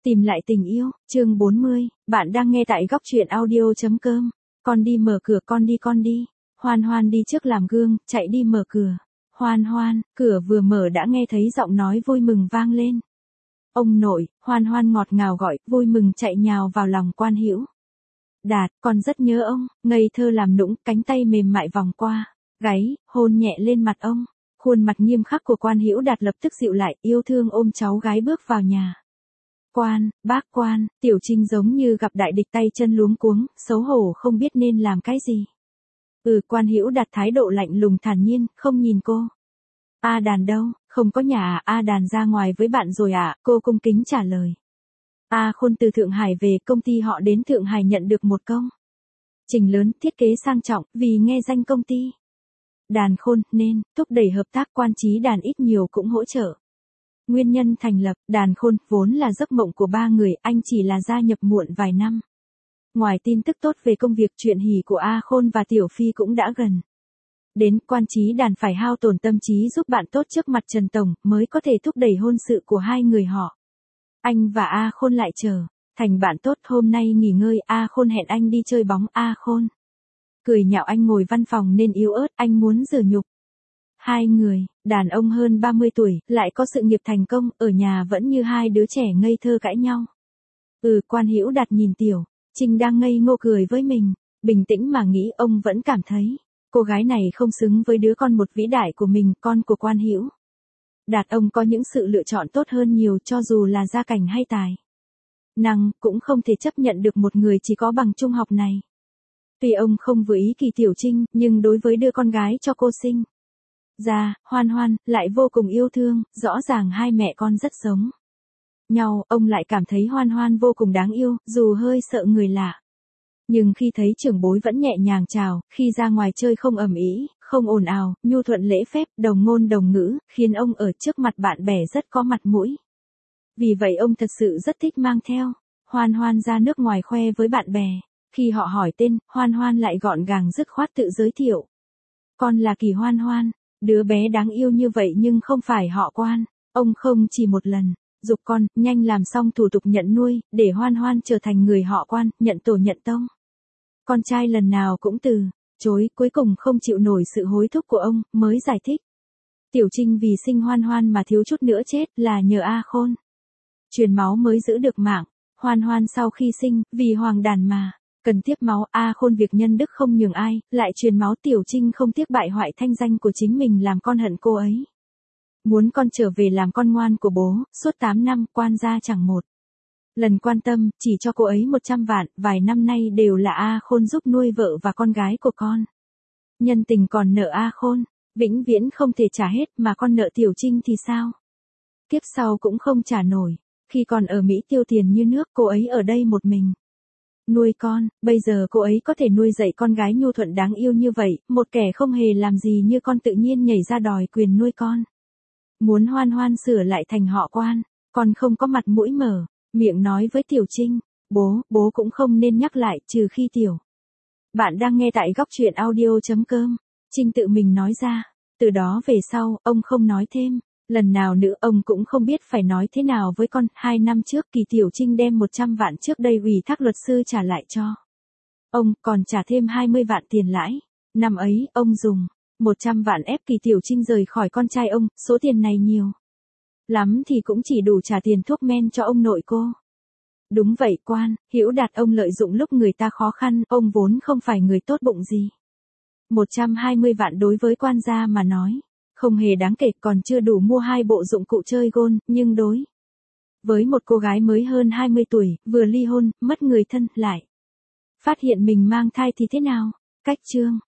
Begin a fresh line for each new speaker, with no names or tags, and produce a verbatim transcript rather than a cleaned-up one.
Tìm lại tình yêu, chương bốn mươi, bạn đang nghe tại góc truyện audio chấm com. Con đi mở cửa, con đi con đi. Hoan Hoan đi trước làm gương, chạy đi mở cửa. Hoan Hoan, cửa vừa mở đã nghe thấy giọng nói vui mừng vang lên. Ông nội, Hoan Hoan ngọt ngào gọi, vui mừng chạy nhào vào lòng Quan Hữu. Đạt, con rất nhớ ông, ngây thơ làm nũng, cánh tay mềm mại vòng qua, gáy, hôn nhẹ lên mặt ông. Khuôn mặt nghiêm khắc của Quan Hữu Đạt lập tức dịu lại, yêu thương ôm cháu gái bước vào nhà. Quan, bác Quan, Tiểu Trinh giống như gặp đại địch, tay chân luống cuống, xấu hổ không biết nên làm cái gì. Ừ, Quan Hữu Đạt thái độ lạnh lùng thản nhiên, không nhìn cô. A Đàn đâu, không có nhà à, A Đàn ra ngoài với bạn rồi à, cô cung kính trả lời. A Khôn từ Thượng Hải về, công ty họ đến Thượng Hải nhận được một công trình lớn, thiết kế sang trọng, vì nghe danh công ty Đàn Khôn, nên, thúc đẩy hợp tác, Quan Chí Đàn ít nhiều cũng hỗ trợ. Nguyên nhân thành lập, Đàn Khôn, vốn là giấc mộng của ba người, anh chỉ là gia nhập muộn vài năm. Ngoài tin tức tốt về công việc, chuyện hỉ của A Khôn và Tiểu Phi cũng đã gần đến. Quan Chí Đàn phải hao tổn tâm trí giúp bạn tốt trước mặt Trần Tổng, mới có thể thúc đẩy hôn sự của hai người họ. Anh và A Khôn lại trở thành bạn tốt, hôm nay nghỉ ngơi, A Khôn hẹn anh đi chơi bóng. A Khôn cười nhạo anh ngồi văn phòng nên yếu ớt, anh muốn rửa nhục. Hai người, đàn ông hơn ba mươi tuổi, lại có sự nghiệp thành công, ở nhà vẫn như hai đứa trẻ ngây thơ cãi nhau. Ừ, Quan Hữu Đạt nhìn Tiểu Trinh đang ngây ngô cười với mình, bình tĩnh mà nghĩ, ông vẫn cảm thấy cô gái này không xứng với đứa con một vĩ đại của mình, con của Quan Hữu Đạt. Ông có những sự lựa chọn tốt hơn nhiều, cho dù là gia cảnh hay tài năng, cũng không thể chấp nhận được một người chỉ có bằng trung học này. Tuy ông không vừa ý Kỳ Tiểu Trinh, nhưng đối với đứa con gái cho cô sinh ra, Hoan Hoan, lại vô cùng yêu thương, rõ ràng hai mẹ con rất giống nhau, ông lại cảm thấy Hoan Hoan vô cùng đáng yêu, dù hơi sợ người lạ. Nhưng khi thấy trưởng bối vẫn nhẹ nhàng chào, khi ra ngoài chơi không ầm ĩ, không ồn ào, nhu thuận lễ phép, đồng ngôn đồng ngữ, khiến ông ở trước mặt bạn bè rất có mặt mũi. Vì vậy ông thật sự rất thích mang theo Hoan Hoan ra nước ngoài khoe với bạn bè. Khi họ hỏi tên, Hoan Hoan lại gọn gàng dứt khoát tự giới thiệu. Con là Kỳ Hoan Hoan, đứa bé đáng yêu như vậy nhưng không phải họ Quan. Ông không chỉ một lần giục con, nhanh làm xong thủ tục nhận nuôi, để Hoan Hoan trở thành người họ Quan, nhận tổ nhận tông. Con trai lần nào cũng từ chối, cuối cùng không chịu nổi sự hối thúc của ông, mới giải thích. Tiểu Trinh vì sinh Hoan Hoan mà thiếu chút nữa chết, là nhờ A Khôn truyền máu mới giữ được mạng. Hoan Hoan sau khi sinh, vì Hoàng Đàn mà cần tiếp máu, A Khôn việc nhân đức không nhường ai, lại truyền máu. Tiểu Trinh không tiếc bại hoại thanh danh của chính mình, làm con hận cô ấy. Muốn con trở về làm con ngoan của bố, suốt tám năm, Quan gia chẳng một lần quan tâm, chỉ cho cô ấy một trăm vạn, vài năm nay đều là A Khôn giúp nuôi vợ và con gái của con. Nhân tình còn nợ A Khôn, vĩnh viễn không thể trả hết, mà con nợ Tiểu Trinh thì sao? Kiếp sau cũng không trả nổi, khi còn ở Mỹ tiêu tiền như nước, cô ấy ở đây một mình nuôi con, bây giờ cô ấy có thể nuôi dạy con gái nhu thuận đáng yêu như vậy, một kẻ không hề làm gì như con tự nhiên nhảy ra đòi quyền nuôi con. Muốn Hoan Hoan sửa lại thành họ Quan, con không có mặt mũi mở miệng nói với Tiểu Trinh. Bố, bố cũng không nên nhắc lại, trừ khi Tiểu bạn đang nghe tại góc truyện audio chấm com. Trinh tự mình nói ra. Từ đó về sau, ông không nói thêm lần nào nữa, ông cũng không biết phải nói thế nào với con. Hai năm trước, Kỳ Tiểu Trinh đem một trăm vạn trước đây ủy thác luật sư trả lại cho ông, còn trả thêm hai mươi vạn tiền lãi. Năm ấy, ông dùng một trăm vạn ép Kỳ Tiểu Trinh rời khỏi con trai ông, số tiền này nhiều lắm thì cũng chỉ đủ trả tiền thuốc men cho ông nội cô. Đúng vậy, Quan Hữu Đạt, ông lợi dụng lúc người ta khó khăn, ông vốn không phải người tốt bụng gì. một trăm hai mươi vạn đối với Quan gia mà nói không hề đáng kể, còn chưa đủ mua hai bộ dụng cụ chơi gôn, nhưng đối với một cô gái mới hơn hai mươi tuổi, vừa ly hôn, mất người thân, lại phát hiện mình mang thai thì thế nào? Cách chương